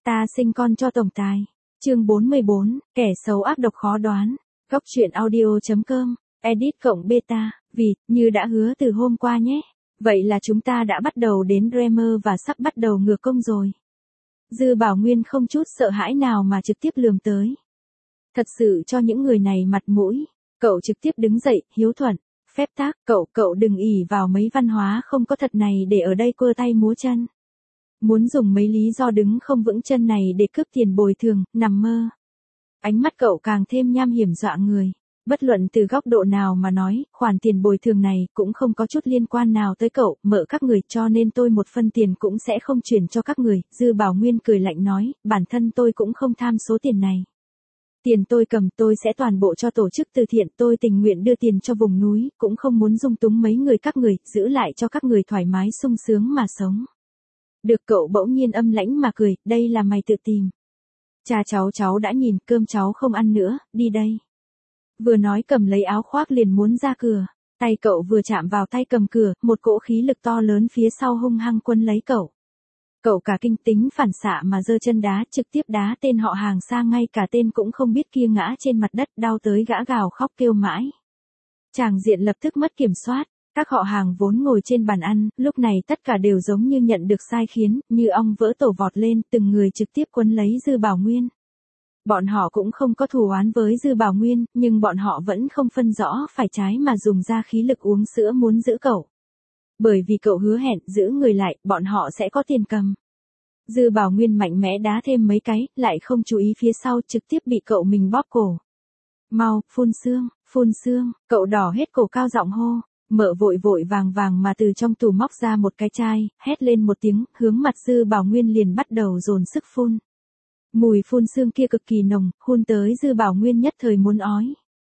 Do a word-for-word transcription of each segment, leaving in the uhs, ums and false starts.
Ta sinh con cho tổng tài. Chương bốn mươi bốn, kẻ xấu ác độc khó đoán. Góc truyện audio chấm com, edit cộng beta, vì, như đã hứa từ hôm qua nhé. Vậy là chúng ta đã bắt đầu đến Dreamer và sắp bắt đầu ngược công rồi. Dư Bảo Nguyên không chút sợ hãi nào mà trực tiếp lườm tới. Thật sự cho những người này mặt mũi. Cậu trực tiếp đứng dậy, hiếu thuận, phép tắc, cậu, cậu đừng ỷ vào mấy văn hóa không có thật này để ở đây quơ tay múa chân. Muốn dùng mấy lý do đứng không vững chân này để cướp tiền bồi thường, nằm mơ. Ánh mắt cậu càng thêm nham hiểm dọa người. Bất luận từ góc độ nào mà nói, khoản tiền bồi thường này cũng không có chút liên quan nào tới cậu, mợ các người, cho nên tôi một phân tiền cũng sẽ không chuyển cho các người. Dư Bảo Nguyên cười lạnh nói, bản thân tôi cũng không tham số tiền này. Tiền tôi cầm tôi sẽ toàn bộ cho tổ chức từ thiện, tôi tình nguyện đưa tiền cho vùng núi, cũng không muốn dung túng mấy người các người, giữ lại cho các người thoải mái sung sướng mà sống. Được, cậu bỗng nhiên âm lãnh mà cười, đây là mày tự tìm. Cha cháu cháu đã nhìn, cơm cháu không ăn nữa, đi đây. Vừa nói cầm lấy áo khoác liền muốn ra cửa, tay cậu vừa chạm vào tay cầm cửa, một cỗ khí lực to lớn phía sau hung hăng quấn lấy cậu. Cậu cả kinh tính phản xạ mà giơ chân đá, trực tiếp đá tên họ hàng xa, ngay cả tên cũng không biết kia ngã trên mặt đất, đau tới gã gào khóc kêu mãi. Tràng diện lập tức mất kiểm soát, các họ hàng vốn ngồi trên bàn ăn, lúc này tất cả đều giống như nhận được sai khiến, như ong vỡ tổ vọt lên, từng người trực tiếp quấn lấy Dư Bảo Nguyên. Bọn họ cũng không có thù oán với Dư Bảo Nguyên, nhưng bọn họ vẫn không phân rõ phải trái mà dùng ra khí lực uống sữa muốn giữ cậu. Bởi vì cậu hứa hẹn giữ người lại, bọn họ sẽ có tiền cầm. Dư Bảo Nguyên mạnh mẽ đá thêm mấy cái, lại không chú ý phía sau, trực tiếp bị cậu mình bóp cổ. Mau, phun xương, phun xương, cậu đỏ hết cổ cao giọng hô. Mợ vội vội vàng vàng mà từ trong tủ móc ra một cái chai, hét lên một tiếng, hướng mặt Dư Bảo Nguyên liền bắt đầu dồn sức phun. Mùi phun xương kia cực kỳ nồng, hun tới Dư Bảo Nguyên nhất thời muốn ói.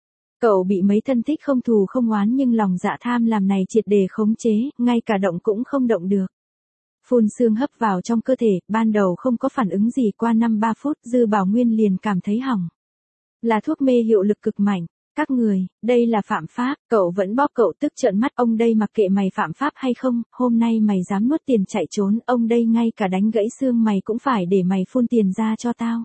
Cậu bị mấy thân thích không thù không oán nhưng lòng dạ tham làm này triệt để khống chế, ngay cả động cũng không động được. Phun xương hấp vào trong cơ thể, ban đầu không có phản ứng gì, qua năm ba phút Dư Bảo Nguyên liền cảm thấy hỏng. Là thuốc mê hiệu lực cực mạnh. Các người, đây là phạm pháp, cậu vẫn bóp cậu tức trợn mắt, ông đây mặc kệ mày phạm pháp hay không, hôm nay mày dám nuốt tiền chạy trốn, ông đây ngay cả đánh gãy xương mày cũng phải để mày phun tiền ra cho tao.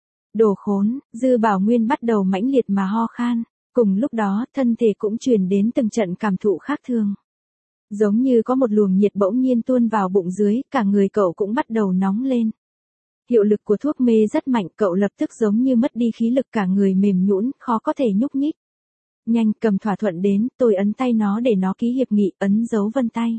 Đồ khốn, Dư Bảo Nguyên bắt đầu mãnh liệt mà ho khan, cùng lúc đó thân thể cũng truyền đến từng trận cảm thụ khác thường. Giống như có một luồng nhiệt bỗng nhiên tuôn vào bụng dưới, cả người cậu cũng bắt đầu nóng lên. Hiệu lực của thuốc mê rất mạnh, cậu lập tức giống như mất đi khí lực, cả người mềm nhũn, khó có thể nhúc nhích. Nhanh, cầm thỏa thuận đến, tôi ấn tay nó để nó ký hiệp nghị, ấn dấu vân tay.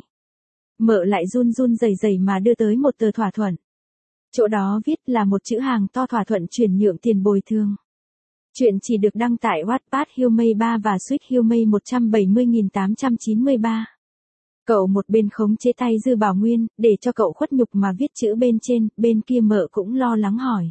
Mợ lại run run rẩy rẩy mà đưa tới một tờ thỏa thuận. Chỗ đó viết là một chữ hàng to, thỏa thuận chuyển nhượng tiền bồi thường. Chuyện chỉ được đăng tại Wattpad Humay ba và Sweet Humay một trăm bảy mươi nghìn tám trăm chín mươi ba. Cậu một bên khống chế tay Dư Bảo Nguyên, để cho cậu khuất nhục mà viết chữ bên trên, bên kia mợ cũng lo lắng hỏi.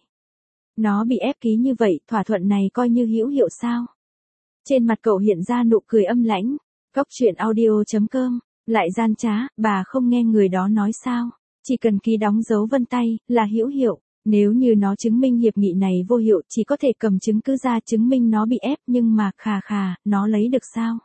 Nó bị ép ký như vậy, thỏa thuận này coi như hữu hiệu sao? Trên mặt cậu hiện ra nụ cười âm lãnh. Góc truyện audio chấm com, lại gian trá, bà không nghe người đó nói sao? Chỉ cần ký đóng dấu vân tay, là hữu hiệu. Nếu như nó chứng minh hiệp nghị này vô hiệu, chỉ có thể cầm chứng cứ ra chứng minh nó bị ép, nhưng mà khà khà, nó lấy được sao?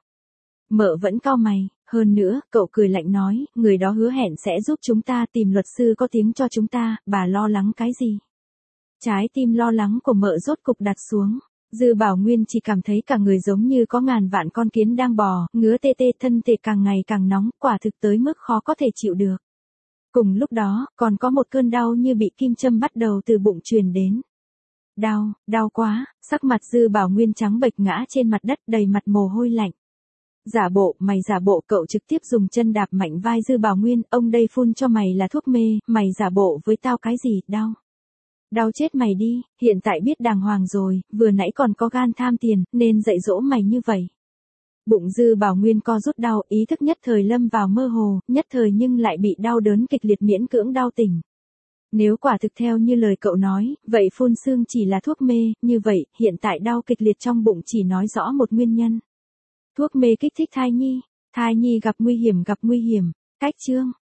Mợ vẫn cau mày. Hơn nữa, cậu cười lạnh nói, người đó hứa hẹn sẽ giúp chúng ta tìm luật sư có tiếng cho chúng ta, bà lo lắng cái gì? Trái tim lo lắng của mợ rốt cục đặt xuống. Dư Bảo Nguyên chỉ cảm thấy cả người giống như có ngàn vạn con kiến đang bò, ngứa tê tê, thân thể càng ngày càng nóng, quả thực tới mức khó có thể chịu được. Cùng lúc đó, còn có một cơn đau như bị kim châm bắt đầu từ bụng truyền đến. Đau, đau quá, sắc mặt Dư Bảo Nguyên trắng bệch ngã trên mặt đất đầy mặt mồ hôi lạnh. Giả bộ, mày giả bộ, cậu trực tiếp dùng chân đạp mạnh vai Dư Bảo Nguyên, ông đây phun cho mày là thuốc mê, mày giả bộ với tao cái gì, đau. Đau chết mày đi, hiện tại biết đàng hoàng rồi, vừa nãy còn có gan tham tiền, nên dạy dỗ mày như vậy. Bụng Dư Bảo Nguyên co rút đau, ý thức nhất thời lâm vào mơ hồ, nhất thời nhưng lại bị đau đớn kịch liệt miễn cưỡng đau tỉnh. Nếu quả thực theo như lời cậu nói, vậy phun xương chỉ là thuốc mê, như vậy, hiện tại đau kịch liệt trong bụng chỉ nói rõ một nguyên nhân. Thuốc mê kích thích thai nhi, thai nhi gặp nguy hiểm gặp nguy hiểm, cách chương.